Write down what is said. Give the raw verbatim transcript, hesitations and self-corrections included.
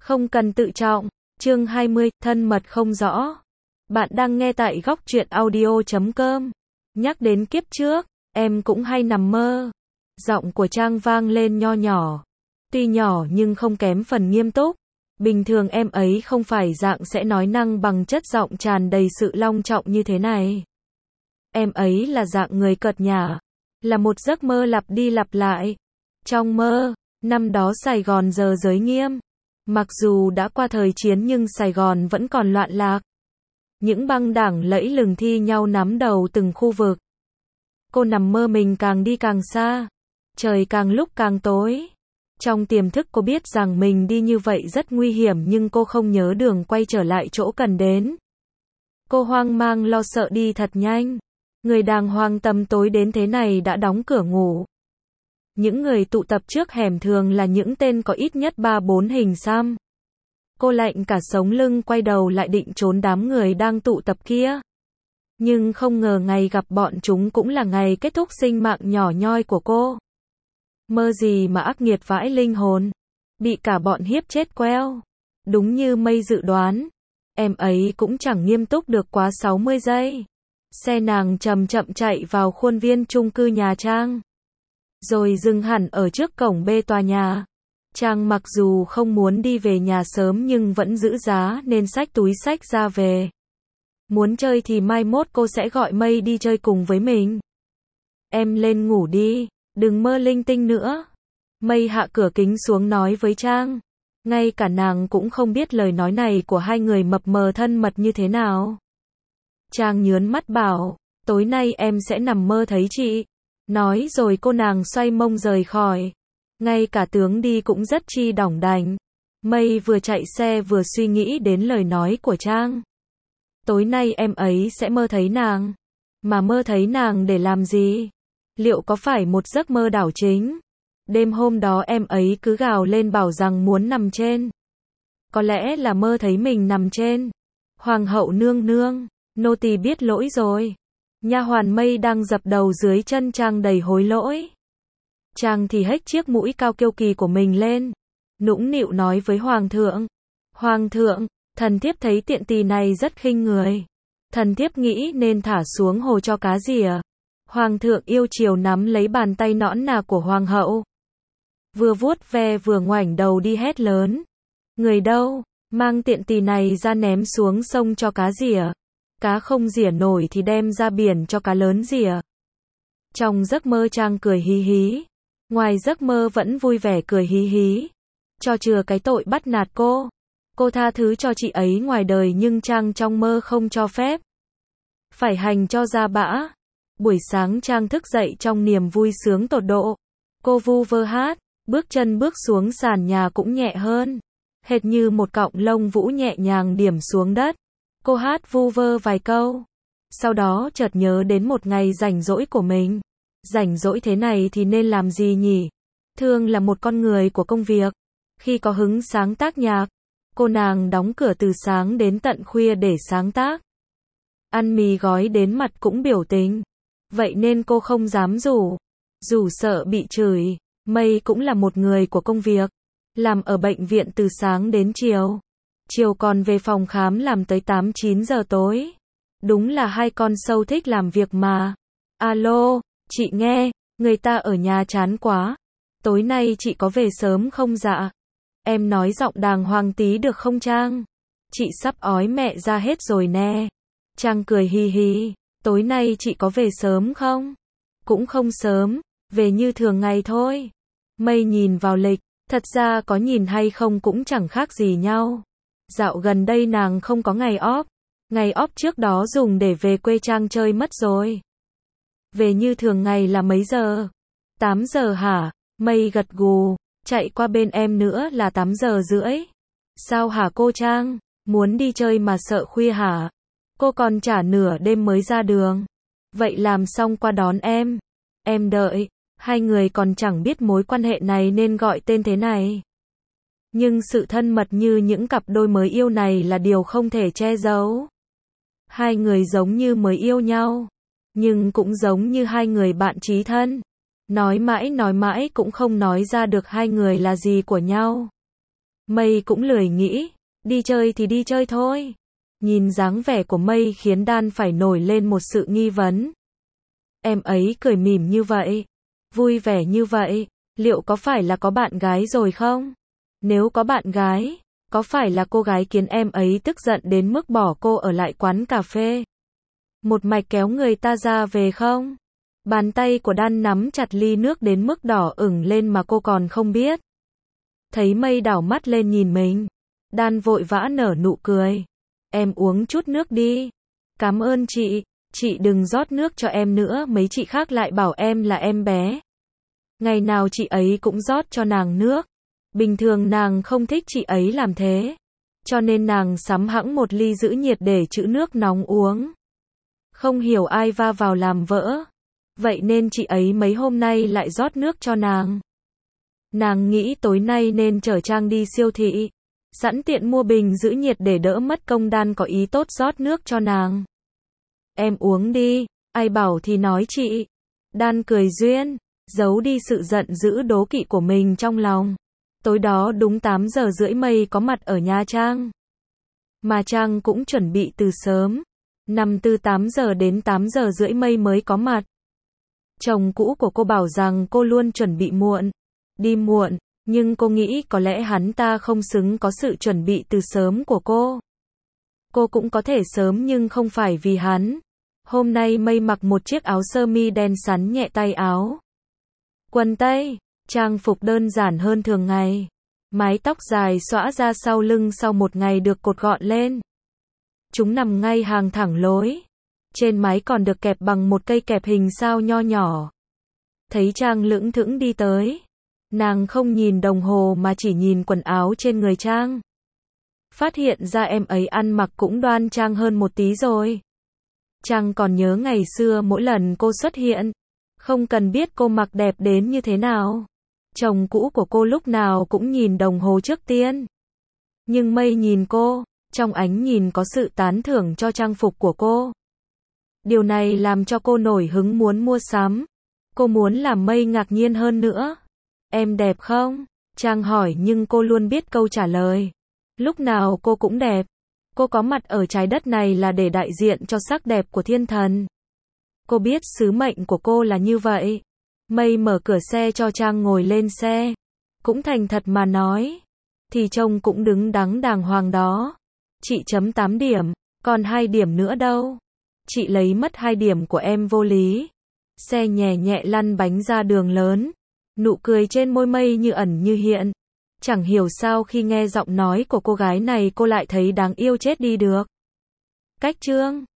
Không cần tự trọng. Chương hai mươi, thân mật không rõ. Bạn đang nghe tại góc truyện audio chấm com. Nhắc đến kiếp trước, em cũng hay nằm mơ. Giọng của Trang vang lên nho nhỏ. Tuy nhỏ nhưng không kém phần nghiêm túc. Bình thường em ấy không phải dạng sẽ nói năng bằng chất giọng tràn đầy sự long trọng như thế này. Em ấy là dạng người cợt nhả. Là một giấc mơ lặp đi lặp lại. Trong mơ, năm đó Sài Gòn giờ giới nghiêm. Mặc dù đã qua thời chiến nhưng Sài Gòn vẫn còn loạn lạc. Những băng đảng lẫy lừng thi nhau nắm đầu từng khu vực. Cô nằm mơ mình càng đi càng xa. Trời càng lúc càng tối. Trong tiềm thức cô biết rằng mình đi như vậy rất nguy hiểm nhưng cô không nhớ đường quay trở lại chỗ cần đến. Cô hoang mang lo sợ đi thật nhanh. Người đàng hoàng tầm tối đến thế này đã đóng cửa ngủ. Những người tụ tập trước hẻm thường là những tên có ít nhất ba bốn hình xăm. Cô lạnh cả sống lưng quay đầu lại định trốn đám người đang tụ tập kia. Nhưng không ngờ ngày gặp bọn chúng cũng là ngày kết thúc sinh mạng nhỏ nhoi của cô. Mơ gì mà ác nghiệt vãi linh hồn. Bị cả bọn hiếp chết queo. Đúng như mây dự đoán. Em ấy cũng chẳng nghiêm túc được quá sáu mươi giây. Xe nàng chậm chậm chạy vào khuôn viên chung cư nhà Trang. Rồi dừng hẳn ở trước cổng bê tòa nhà. Trang mặc dù không muốn đi về nhà sớm nhưng vẫn giữ giá nên xách túi xách ra về. Muốn chơi thì mai mốt cô sẽ gọi Mây đi chơi cùng với mình. Em lên ngủ đi, đừng mơ linh tinh nữa. Mây hạ cửa kính xuống nói với Trang. Ngay cả nàng cũng không biết lời nói này của hai người mập mờ thân mật như thế nào. Trang nhớn mắt bảo, tối nay em sẽ nằm mơ thấy chị. Nói rồi cô nàng xoay mông rời khỏi. Ngay cả tướng đi cũng rất chi đỏng đành. Mây vừa chạy xe vừa suy nghĩ đến lời nói của Trang. Tối nay em ấy sẽ mơ thấy nàng. Mà mơ thấy nàng để làm gì? Liệu có phải một giấc mơ đảo chính? Đêm hôm đó em ấy cứ gào lên bảo rằng muốn nằm trên. Có lẽ là mơ thấy mình nằm trên. Hoàng hậu nương nương, nô tỳ biết lỗi rồi. Nha hoàn Mây đang dập đầu dưới chân Trang đầy hối lỗi. Trang thì hếch chiếc mũi cao kiêu kỳ của mình lên. Nũng nịu nói với Hoàng thượng. Hoàng thượng, thần thiếp thấy tiện tỳ này rất khinh người. Thần thiếp nghĩ nên thả xuống hồ cho cá rỉa. Hoàng thượng yêu chiều nắm lấy bàn tay nõn nà của Hoàng hậu. Vừa vuốt ve vừa ngoảnh đầu đi hét lớn. Người đâu, mang tiện tỳ này ra ném xuống sông cho cá rỉa. Cá không rỉa nổi thì đem ra biển cho cá lớn rỉa. Trong giấc mơ Trang cười hí hí. Ngoài giấc mơ vẫn vui vẻ cười hí hí. Cho chừa cái tội bắt nạt cô. Cô tha thứ cho chị ấy ngoài đời nhưng Trang trong mơ không cho phép. Phải hành cho ra bã. Buổi sáng Trang thức dậy trong niềm vui sướng tột độ. Cô vu vơ hát. Bước chân bước xuống sàn nhà cũng nhẹ hơn. Hệt như một cọng lông vũ nhẹ nhàng điểm xuống đất. Cô hát vu vơ vài câu. Sau đó chợt nhớ đến một ngày rảnh rỗi của mình. Rảnh rỗi thế này thì nên làm gì nhỉ? Thương là một con người của công việc. Khi có hứng sáng tác nhạc, cô nàng đóng cửa từ sáng đến tận khuya để sáng tác. Ăn mì gói đến mặt cũng biểu tình. Vậy nên cô không dám rủ. Rủ sợ bị chửi. Mây cũng là một người của công việc. Làm ở bệnh viện từ sáng đến chiều. Chiều còn về phòng khám làm tới tám chín giờ tối. Đúng là hai con sâu thích làm việc mà. Alo, chị nghe, người ta ở nhà chán quá. Tối nay chị có về sớm không dạ? Em nói giọng đàng hoàng tí được không Trang? Chị sắp ói mẹ ra hết rồi nè. Trang cười hì hì. Tối nay chị có về sớm không? Cũng không sớm, về như thường ngày thôi. Mây nhìn vào lịch, thật ra có nhìn hay không cũng chẳng khác gì nhau. Dạo gần đây nàng không có ngày off. Ngày off trước đó dùng để về quê Trang chơi mất rồi. Về như thường ngày là mấy giờ? tám giờ hả? Mây gật gù. Chạy qua bên em nữa là tám giờ rưỡi. Sao hả cô Trang? Muốn đi chơi mà sợ khuya hả? Cô còn chả nửa đêm mới ra đường. Vậy làm xong qua đón em. Em đợi. Hai người còn chẳng biết mối quan hệ này nên gọi tên thế này. Nhưng sự thân mật như những cặp đôi mới yêu này là điều không thể che giấu. Hai người giống như mới yêu nhau. Nhưng cũng giống như hai người bạn chí thân. Nói mãi nói mãi cũng không nói ra được hai người là gì của nhau. Mây cũng lười nghĩ, đi chơi thì đi chơi thôi. Nhìn dáng vẻ của Mây khiến Đan phải nổi lên một sự nghi vấn. Em ấy cười mỉm như vậy, vui vẻ như vậy, liệu có phải là có bạn gái rồi không? Nếu có bạn gái, có phải là cô gái khiến em ấy tức giận đến mức bỏ cô ở lại quán cà phê? Một mạch kéo người ta ra về không? Bàn tay của Đan nắm chặt ly nước đến mức đỏ ửng lên mà cô còn không biết. Thấy Mây đảo mắt lên nhìn mình, Đan vội vã nở nụ cười. Em uống chút nước đi. Cảm ơn chị, chị đừng rót nước cho em nữa, mấy chị khác lại bảo em là em bé. Ngày nào chị ấy cũng rót cho nàng nước. Bình thường nàng không thích chị ấy làm thế, cho nên nàng sắm hẵng một ly giữ nhiệt để trữ nước nóng uống. Không hiểu ai va vào làm vỡ, vậy nên chị ấy mấy hôm nay lại rót nước cho nàng. Nàng nghĩ tối nay nên chở Trang đi siêu thị, sẵn tiện mua bình giữ nhiệt để đỡ mất công. Đan có ý tốt rót nước cho nàng. Em uống đi, ai bảo thì nói chị. Đan cười duyên, giấu đi sự giận dữ đố kỵ của mình trong lòng. Tối đó đúng tám giờ rưỡi Mây có mặt ở nhà Trang. Mà Trang cũng chuẩn bị từ sớm. Nằm từ tám giờ đến tám giờ rưỡi Mây mới có mặt. Chồng cũ của cô bảo rằng cô luôn chuẩn bị muộn, đi muộn, nhưng cô nghĩ có lẽ hắn ta không xứng có sự chuẩn bị từ sớm của cô. Cô cũng có thể sớm nhưng không phải vì hắn. Hôm nay Mây mặc một chiếc áo sơ mi đen sắn nhẹ tay áo, quần tây, trang phục đơn giản hơn thường ngày. Mái tóc dài xõa ra sau lưng sau một ngày được cột gọn lên. Chúng nằm ngay hàng thẳng lối. Trên mái còn được kẹp bằng một cây kẹp hình sao nho nhỏ. Thấy Trang lững thững đi tới, nàng không nhìn đồng hồ mà chỉ nhìn quần áo trên người Trang. Phát hiện ra em ấy ăn mặc cũng đoan trang hơn một tí rồi. Trang còn nhớ ngày xưa mỗi lần cô xuất hiện, không cần biết cô mặc đẹp đến như thế nào, chồng cũ của cô lúc nào cũng nhìn đồng hồ trước tiên. Nhưng Mây nhìn cô, trong ánh nhìn có sự tán thưởng cho trang phục của cô. Điều này làm cho cô nổi hứng muốn mua sắm. Cô muốn làm Mây ngạc nhiên hơn nữa. Em đẹp không? Trang hỏi nhưng cô luôn biết câu trả lời. Lúc nào cô cũng đẹp. Cô có mặt ở trái đất này là để đại diện cho sắc đẹp của thiên thần. Cô biết sứ mệnh của cô là như vậy. Mây mở cửa xe cho Trang ngồi lên xe. Cũng thành thật mà nói, thì trông cũng đứng đắn đàng hoàng đó. Chị chấm tám điểm, còn hai điểm nữa đâu? Chị lấy mất hai điểm của em vô lý. Xe nhẹ nhẹ lăn bánh ra đường lớn. Nụ cười trên môi Mây như ẩn như hiện. Chẳng hiểu sao khi nghe giọng nói của cô gái này cô lại thấy đáng yêu chết đi được. Cách chương